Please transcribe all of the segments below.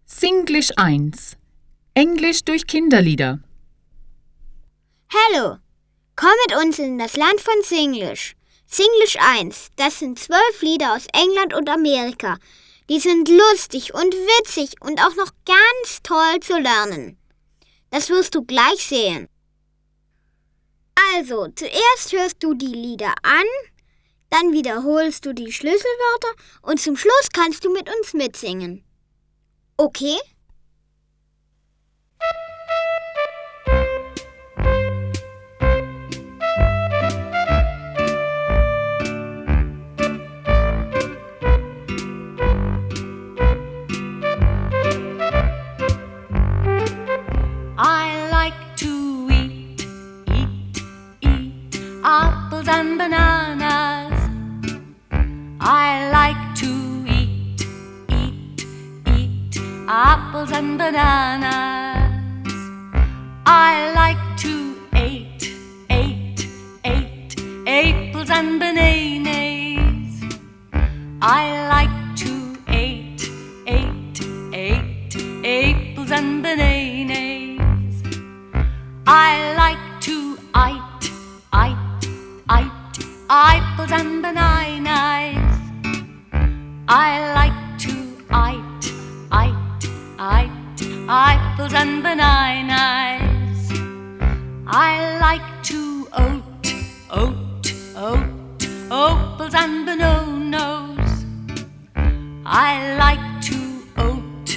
Singlish 1. Englisch durch Kinderlieder. Hallo, komm mit uns in das Land von Singlish. Singlish 1, das sind 12 Lieder aus England und Amerika. Die sind lustig und witzig und auch noch ganz toll zu lernen. Das wirst du gleich sehen. Also, zuerst hörst du die Lieder an, dann wiederholst du die Schlüsselwörter und zum Schluss kannst du mit uns mitsingen. Okay? I like to eat apples and bananas. I like to eat apples and bananas. I like to eat apples and bananas. I like to eat apples and bananas. I like to eat apples and bananas. I like to eat apples and bananas. I like to oat apples and bananas. I like to oat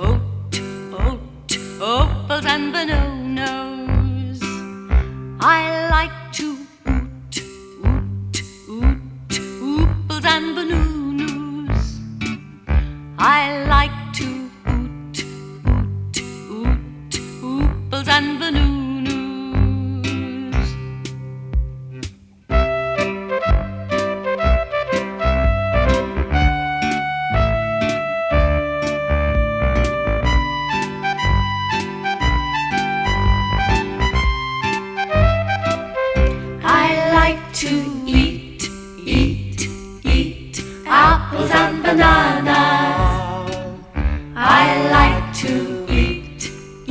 apples and bananas. I like to oot apples and bananas. I like to oot apples and bananas. I like to eat apples and bananas. I like to eat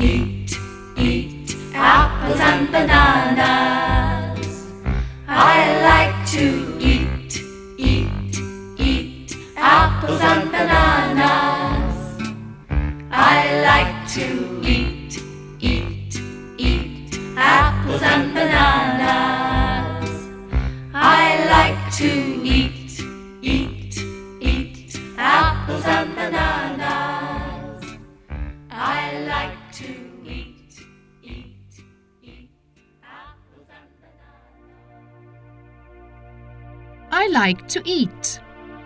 apples and bananas. I like to eat apples and bananas. I like to eat apples and bananas. I like to eat apples and bananas. I like to eat apples and bananas. I like to eat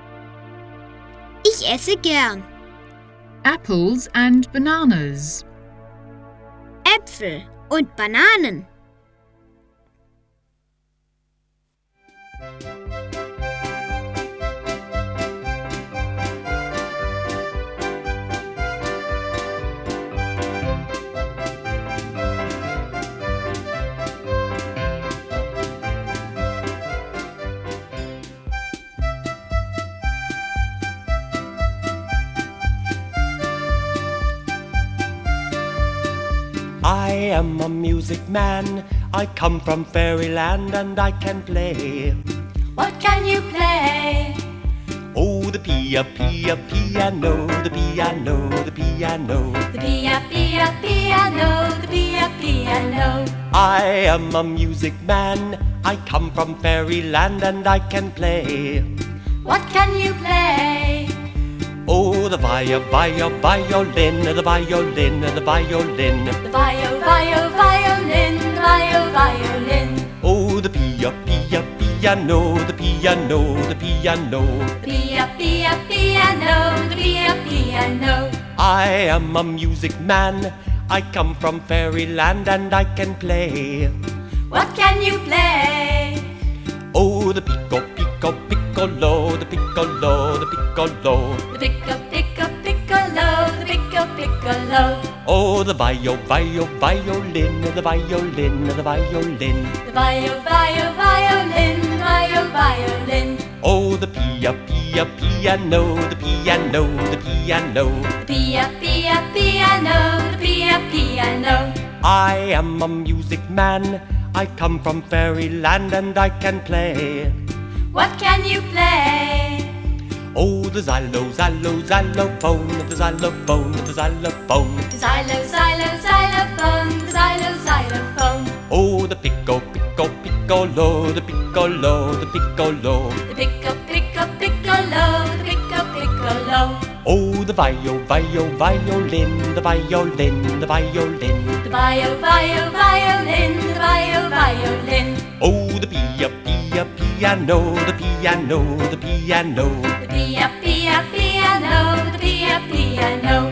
Ich esse gern apples and bananas. Äpfel und Bananen. I am a music man. I come from fairyland and I can play. What can you play? Oh, the piano, the piano, the piano. The piano, the piano. I am a music man. I come from fairyland and I can play. What can you play? Oh, the violin, the violin, the violin. The violin, the violin. Oh, the piano, the piano, the piano. Piano, the piano. I am a music man. I come from fairyland and I can play. What can you play? Oh, the piccolo, the piccolo, the piccolo. The piccolo, the piccolo. Oh, the violin, the violin, the violin. The violin, the violin. Oh, the piano, the piano, the piano. The piano. I am a music man. I come from fairyland and I can play. What can you play? Oh, the xylophone, the xylophone, the xylophone. The xylophone, the xylophone. Oh, the piccolo, the piccolo, the piccolo. The piccolo, the piccolo. Oh, the violin, the violin, the violin. The violin, the violin. Oh, the piano, the piano, the piano. The piano, the piano.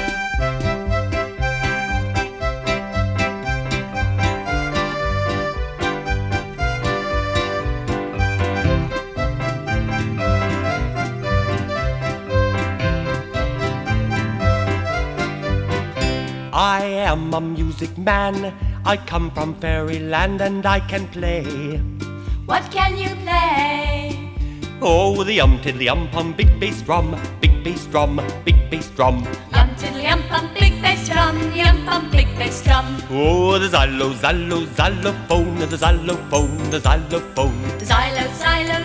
I am a music man. I come from fairyland and I can play. What can you play? Oh, the tiddly pum, big bass drum, big bass drum, big bass drum. Yum tiddly yum pum, big bass drum, yum pum, big bass drum. Oh, the xylophone, the xylophone, the xylophone. The xylophone,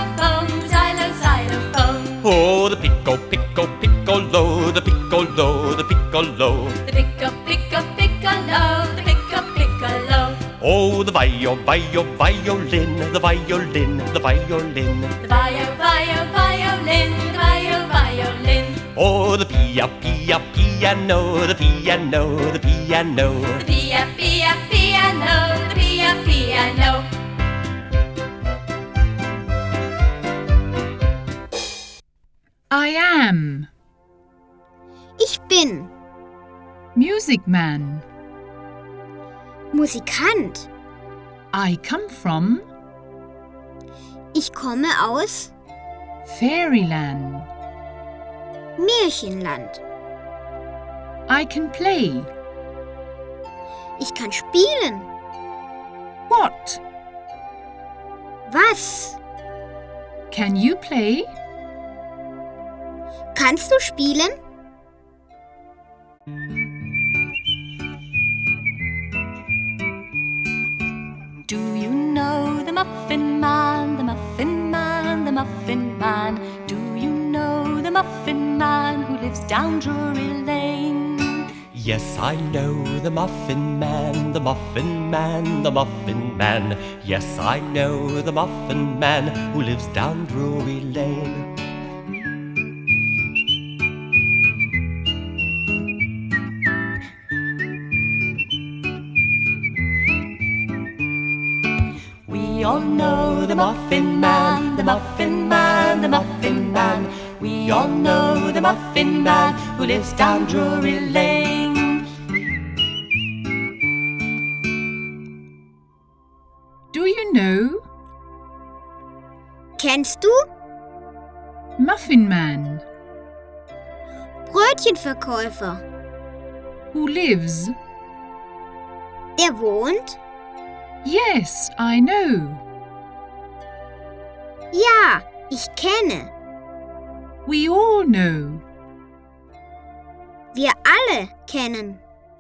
xylophone. Oh, the piccolo, the piccolo, the piccolo. The piccolo, the piccolo. Oh, the violin, the violin, the violin. The violin, the violin. Oh, the piano, the piano, the piano. The piano, the piano. I am. Ich bin Music man. Musikant. I come from Ich komme aus Fairyland. Märchenland. I can play. Ich kann spielen. What? Was? Can you play? Kannst du spielen? Do you know the Muffin Man, the Muffin Man, the Muffin Man? Do you know the Muffin Man who lives down Drury Lane? Yes, I know the Muffin Man, the Muffin Man, the Muffin Man. Yes, I know the Muffin Man who lives down Drury Lane. We all know the Muffin Man, the Muffin Man, the Muffin Man. We all know the Muffin Man who lives down Drury Lane. Do you know Kennst du? Muffin Man Brötchenverkäufer. who lives? Der wohnt? Yes, I know. Ja, ich kenne. We all know. Wir alle kennen.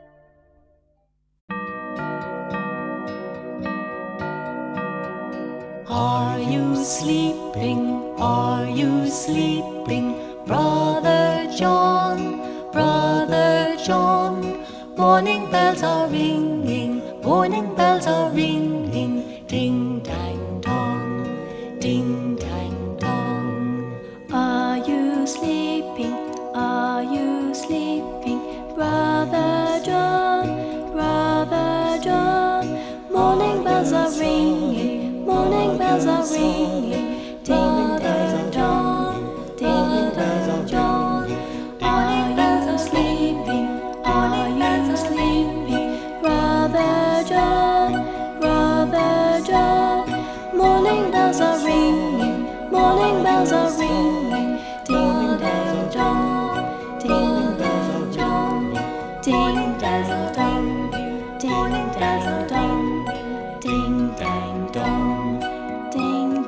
Are you sleeping? Are you sleeping? Brother John, Brother John. Morning bells are ringing, morning bells are ringing. Ding dang dong, ding dang dong. Are you sleeping? Are you sleeping? Brother John, Brother John. Morning bells are ringing, morning bells are ringing. Ding dang dong, ding dang dong. Are you sleeping? Are you sleeping? Brother John, Brother John. Morning bells are ringing, morning bells are ringing. Ding dang dong, ding dang dong, ding dang dong, ding dang dong, ding dang dong, ding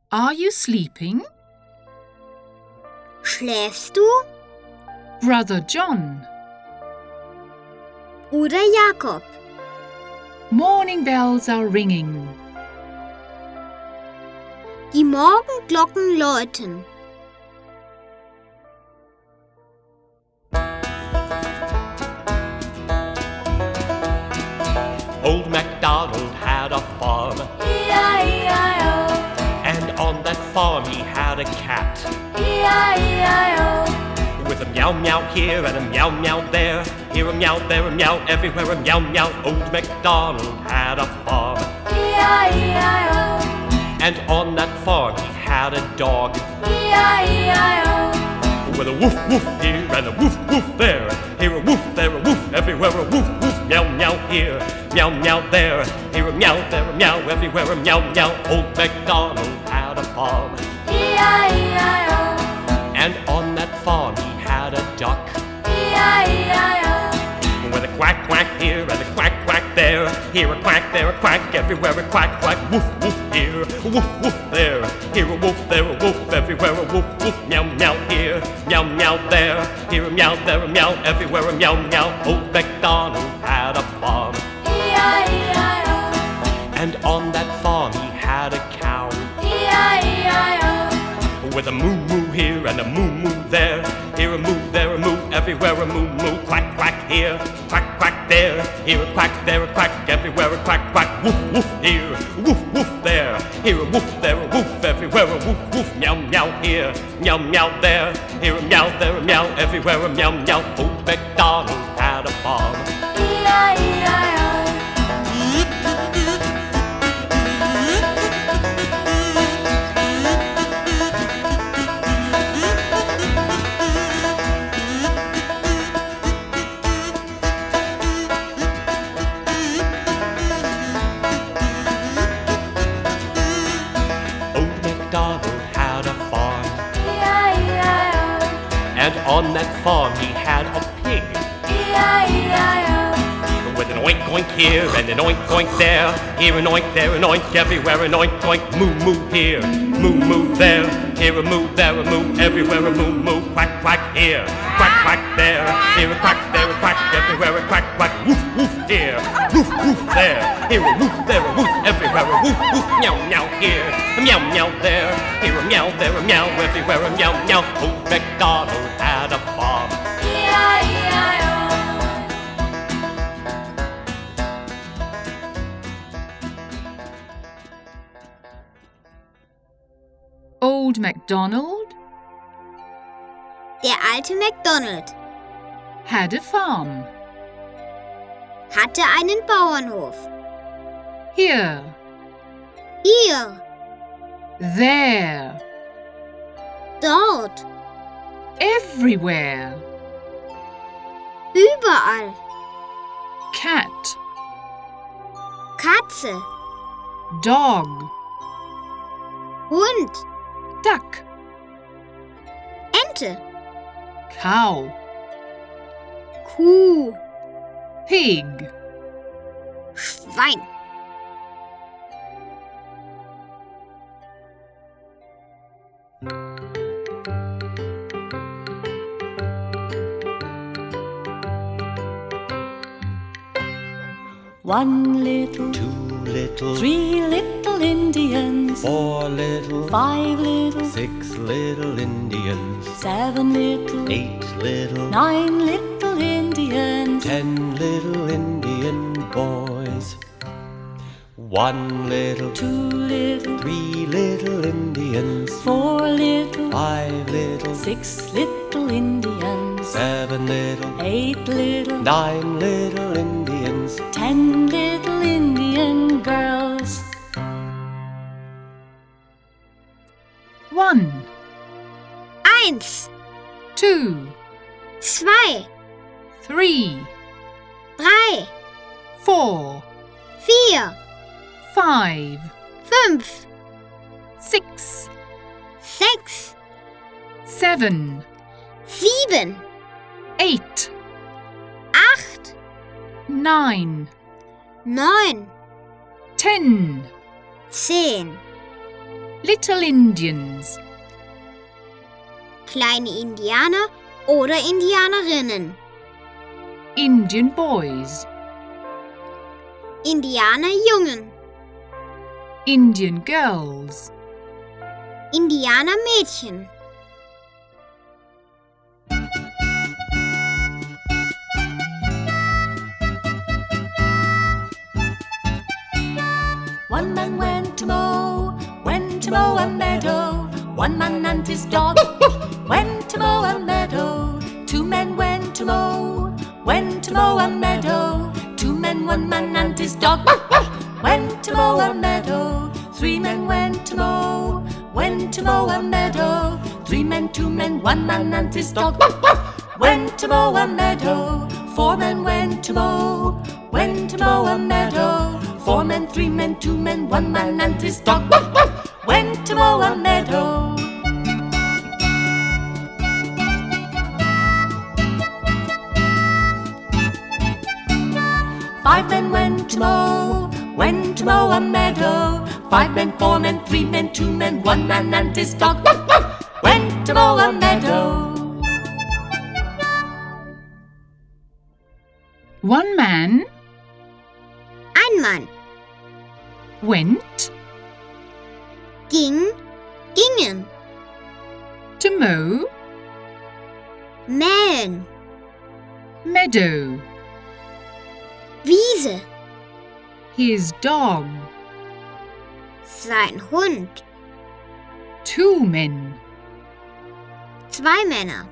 Are you sleeping? Schläfst du? Brother John. Bruder Jakob. Morning bells are ringing. Die Morgenglocken läuten. Old MacDonald had a farm, E-I-E-I-O, and on that farm he had a cat. E-I-E-I-O, With a meow meow here and a meow meow there, here a meow, there a meow, everywhere a meow meow. Old MacDonald had a farm, E-I-E-I-O, and on that farm he had a dog. E-I-E-I-O, With a woof woof here and a woof woof there, here a woof, there a woof, everywhere a woof woof. Meow meow here, meow meow there, here a meow, there a meow, everywhere a meow meow. Old MacDonald had a farm, E-I-E-I-O, and on that farm he had a duck. E-I-E-I-O, With a quack quack here and a quack quack there, here a quack, there a quack, everywhere a quack quack. Woof woof here, a woof woof there, here a woof, there a woof, everywhere a woof woof. Meow meow here, meow meow there, here a meow, there a meow, everywhere a meow meow. Old MacDonald had a farm, E-I-E-I-O, and on that farm he had a cow. E-I-E-I-O, With a moo moo here and a moo moo there, here a moo, there a moo, everywhere a moo moo. Quack quack here, quack quack there, here a quack, there a quack, everywhere a quack quack. Woof woof here, woof woof there, here a woof, there a woof, everywhere a woof woof. Meow meow here, meow meow there, here a meow, there a meow, everywhere a meow meow. Old MacDonald had a farm, E-I-E-I-O, Old MacDonald had a farm, E-I-E-I-O, and on that farm he had a pig. E-I-E-I-O, With an oink oink here and an oink oink there, here an oink, there an oink, everywhere an oink oink. Moo moo here, moo moo there, here a moo, there a moo, everywhere a moo moo. Quack quack here, quack quack there, here a quack, there a quack, everywhere a quack quack. Woof woof here, woof woof there, here a woof, there a woof, everywhere a woof woof. Meow meow here, a meow meow there, here a meow, there a meow, everywhere a meow meow. Old MacDonald had a farm, E-I-E-I-O, Old MacDonald Der alte MacDonald had a farm. hatte einen Bauernhof. Here, Hier, there, dort, everywhere. überall. Cat, Katze, dog, Hund, duck, Ente, cow, Kuh, pig. Schwein. One little, two little, three little Indians, four little, 5 little, 6 little Indians, 7 little, 8 little, 9 little Indians, 10 little Indian boys, 1 little, 2 little, 3 little Indians, 4 little, 5 little, 6 little Indians, 7 little, 8 little, 9 little Indians, 10 little Indian girls. 1, 1, 2, 2, 3, 3, 4, 4, 5, 5, 6, 6, 7, 7, 8, 8, 9, 9, 10. 10. Little Indians. Kleine Indianer oder Indianerinnen. Indian boys. Indianerjungen. Indian girls. Indianermädchen. One man went to mow a meadow. One man and his dog went to mow a meadow. Two men went to mow a meadow. Two men, one man and his dog went to mow a meadow. Three men went to mow a meadow. Three men, two men, one man and his dog went to mow a meadow. Four men went to mow a meadow. Four men, three men, two men, one man and his dog went to mow a meadow. Five men went to mow a meadow. Five men, four men, three men, two men, one man and his dog went to mow a meadow. One man Ein Mann. went Gingen. to mow Mähen. meadow. Wiese. His dog. Sein Hund. Two men. Zwei Männer.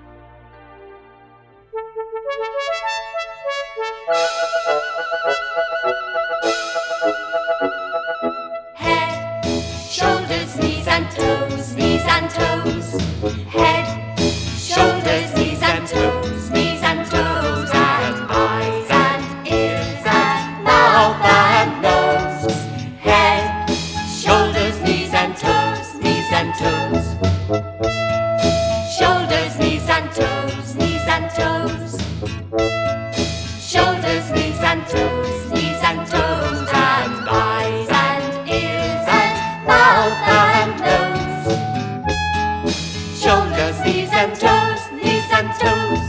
Head, shoulders, knees and toes, knees and toes. Head, shoulders, knees and toes, knees and toes. And eyes and ears and mouth and nose. Head, shoulders, knees and toes, knees and toes. Shoulders, knees and toes, knees and toes. Shoulders, knees and toes, knees and toes. And eyes and ears and mouth and nose. Shoulders, knees and toes, knees and toes.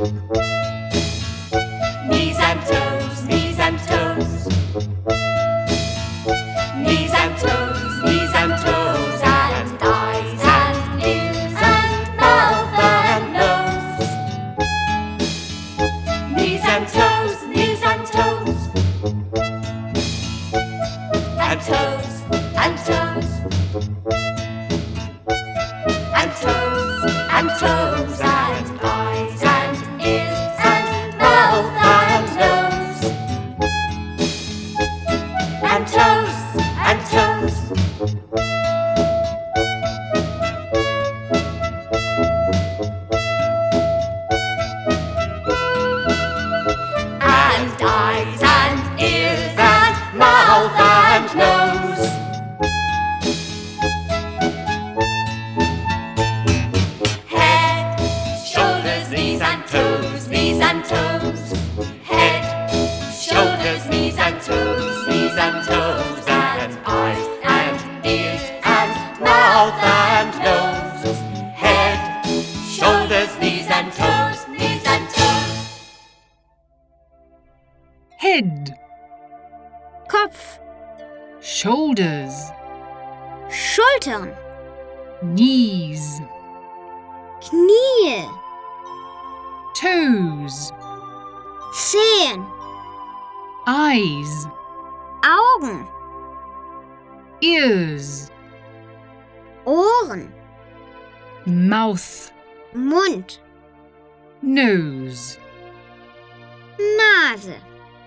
Knees and toes, knees and toes. Knees and toes, knees and toes. And eyes and ears and mouth and nose. Knees and toes, knees and toes. And toes, and toes. And toes, and toes. And eyes and ears and mouth and nose. And toes, and toes. And eyes and ears and mouth and nose. Head, shoulders, knees and toes, knees and toes. Head, shoulders, knees and toes, knees and toes. And eyes and ears and mouth and nose. Head, shoulders, knees and toes, knees and toes. Head. Kopf. Shoulders. Schultern. Knees. Knie. Toes. Zehen. Eyes. Augen. Ears. Ohren. Mouth. Mund. Nose. Nase.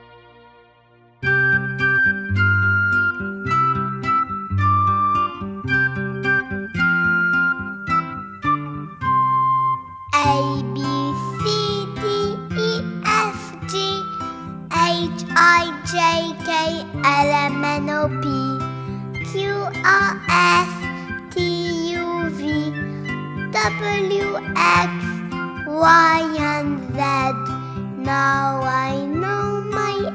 A, B, C, D, E, F, G, H, I, J, K, L, M, N, O, P, Q, R, S, T, U, V, W, X, Y, and Z. Now I know my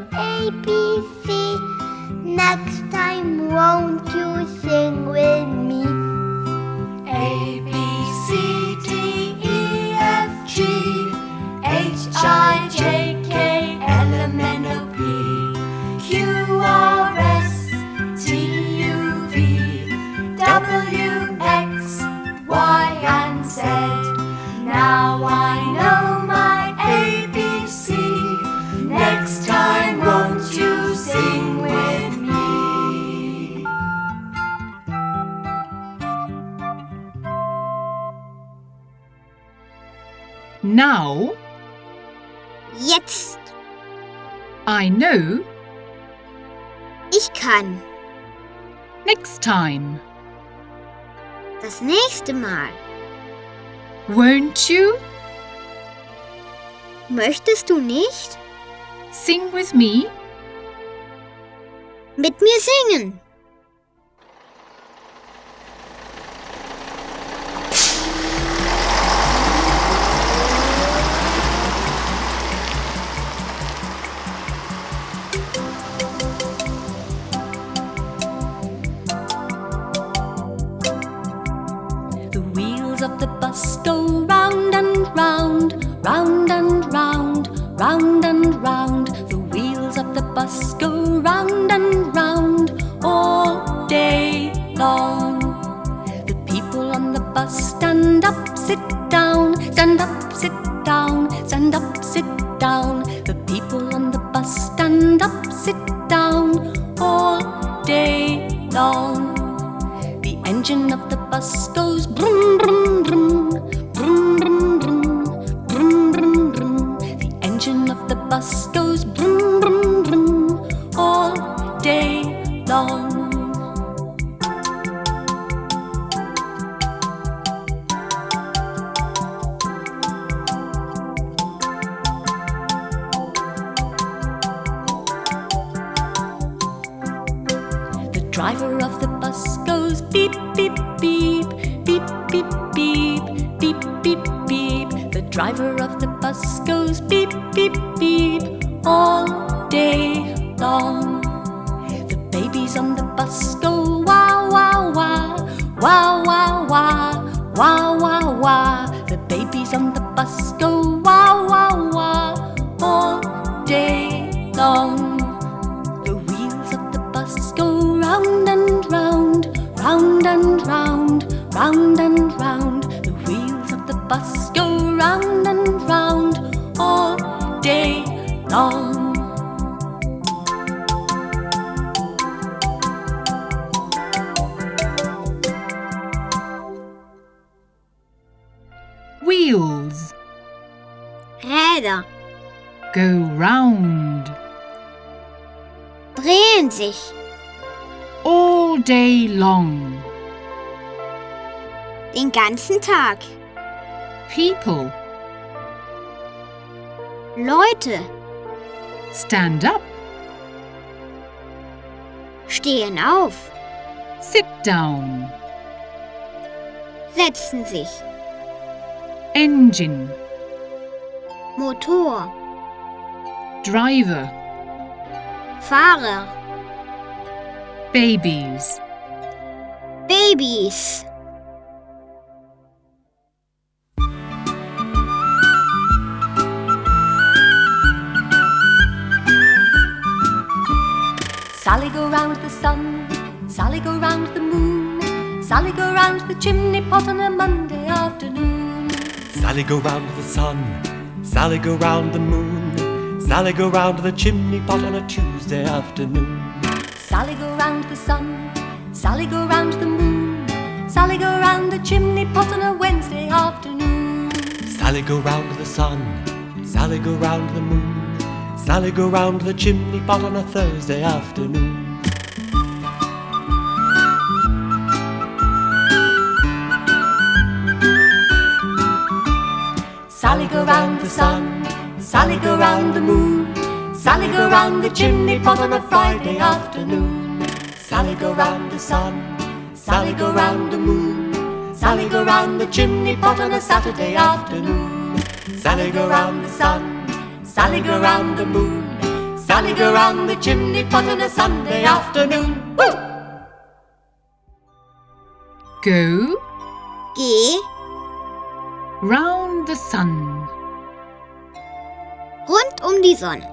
ABC. Next time, won't you sing with me? Now, Jetzt. I know. Ich kann. Next time. Das nächste Mal. Won't you? Möchtest du nicht? Sing with me. Mit mir singen. The wheels of the bus go round and round, round and round, round and round. The wheels of the bus go round and round all day long. The people on the bus stand up, sit down, stand up, sit down, stand up, sit down. The people on the bus stand up, sit down all day long. The engine of the bus goes brum, brum, brum, brum, brum, brum, brum, brum, brum. The engine of the bus goes brum, brum, brum, all day long. The driver of the bus goes beep, beep, beep, beep, beep, beep, beep, beep, beep. The driver of the bus goes beep, beep, beep all day long. The babies on the bus go wah, wah, wah, wah, wah, wah, wah, wah, wah. The babies on the bus go wah, wah, wah all day long. The wheels of the bus go round and round, round and round, round and round. The wheels of the bus go round and round all day long. Wheels Räder go round drehen sich all day long. den ganzen Tag. People Leute stand up, stehen auf, sit down. setzen sich. Engine, Motor, driver, Fahrer, babies. Babys. Sally go round the sun, Sally go round the moon, Sally go round the chimney pot on a Monday afternoon. Sally go round the sun, Sally go round the moon, Sally go round the chimney pot on a Tuesday afternoon. Sally go round the sun, Sally go round the moon, Sally go round the chimney pot on a Wednesday afternoon. Sally go round the sun, Sally go round the moon, Sally go round the chimney pot on a Thursday afternoon. Sally go round the sun, Sally go round the moon, Sally go round the chimney pot on a Friday afternoon. Sally go round the sun, Sally go round the moon, Sally go round the chimney pot on a Saturday afternoon. Sally go round the sun, Sally go round the moon, Sally go round the chimney pot on a Sunday afternoon. Woo! Go Geh round the sun. rund die Sonne.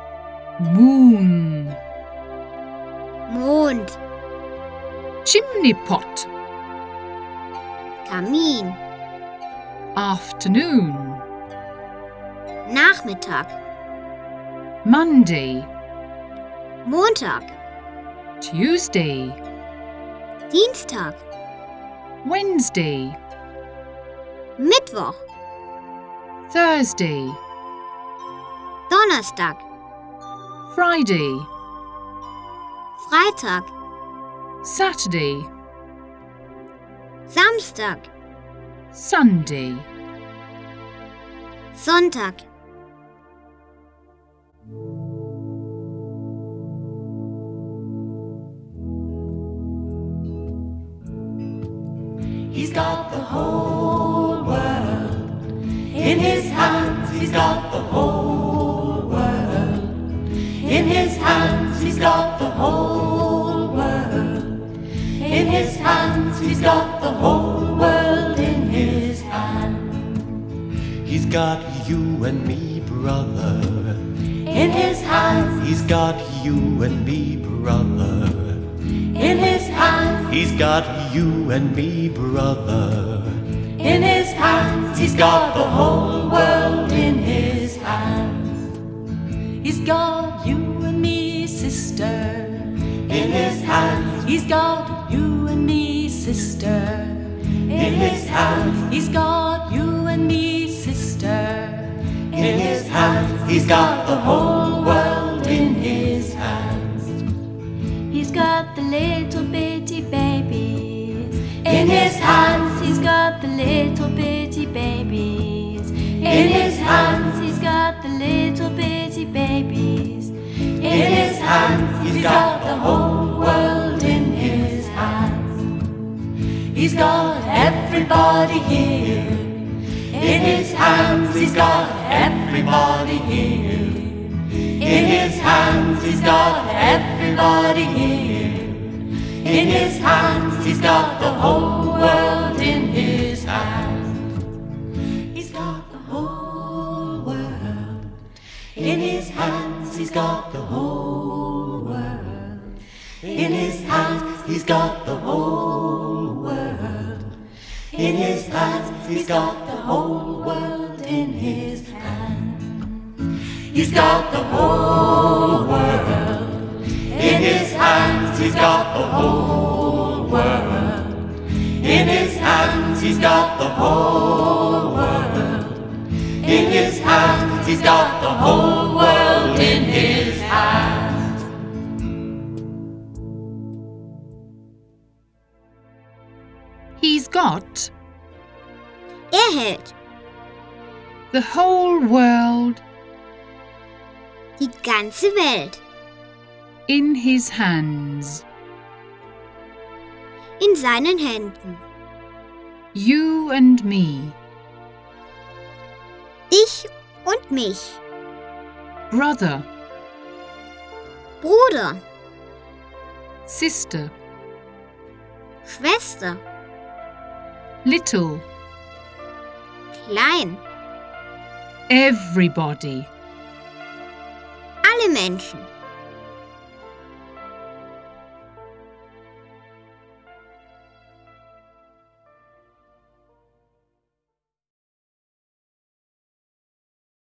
Moon, Mond, chimney pot. Kamin, Afternoon, Nachmittag, Monday, Montag, Tuesday, Dienstag, Wednesday, Mittwoch, Thursday, Donnerstag, Friday, Freitag, Saturday, Samstag, Sunday. Sonntag. He's got the whole world in his hands. He's got the whole world in his hands. He's got the whole world in his hands. He's got the whole world in his hands. He's got you and me, brother. In his hands. He's got you and me, brother. In his hands. He's got you and me, brother. In his hands. He's got the whole world in his hands. He's got you and me, sister. In his hands. He's got you and me, sister. In his hands. He's got you and me, sister. In his hands. He's got the whole world in his hands. He's got the little bitty babies. In his hands. He's got the little bitty babies. In his hands. He's got the little bitty babies. In his hands. He's got the whole world in his hands. He's got everybody here. In his hands. He's got everybody here. In his hands. He's got everybody here. In his hands. He's got the whole world in his hands. He's got the whole world in his hands. He's got the whole world in his hands. He's got the whole world in his hands. He's got the whole world in his hands. He's got the whole world in his hands. He's got the whole world in his hands. He's got the whole world in his hands. He's got the whole world in his hands. He's got Hält the whole world die ganze Welt in his hands. in seinen Händen. You and me, Dich und mich. brother, Bruder, sister, Schwester, little, klein. everybody. Alle Menschen.